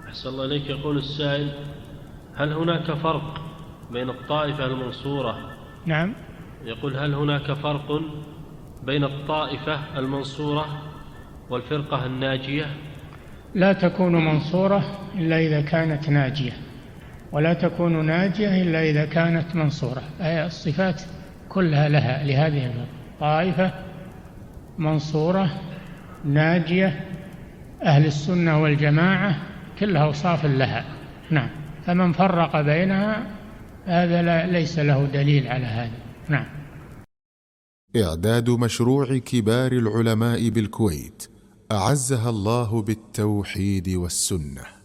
أحسن الله إليك. يقول السائل: هل هناك فرق بين الطائفة المنصورة؟ نعم. يقول: هل هناك فرق بين الطائفة المنصورة والفرقة الناجية؟ لا تكون منصورة إلا إذا كانت ناجية، ولا تكون ناجية إلا إذا كانت منصورة. الصفات كلها لها لهذه الفرقة: طائفة، منصورة، ناجية، أهل السنة والجماعة، كلها أوصاف لها. نعم. فمن فرق بينها هذا ليس له دليل على هذا. نعم. إعداد مشروع كبار العلماء بالكويت أعزها الله بالتوحيد والسنة.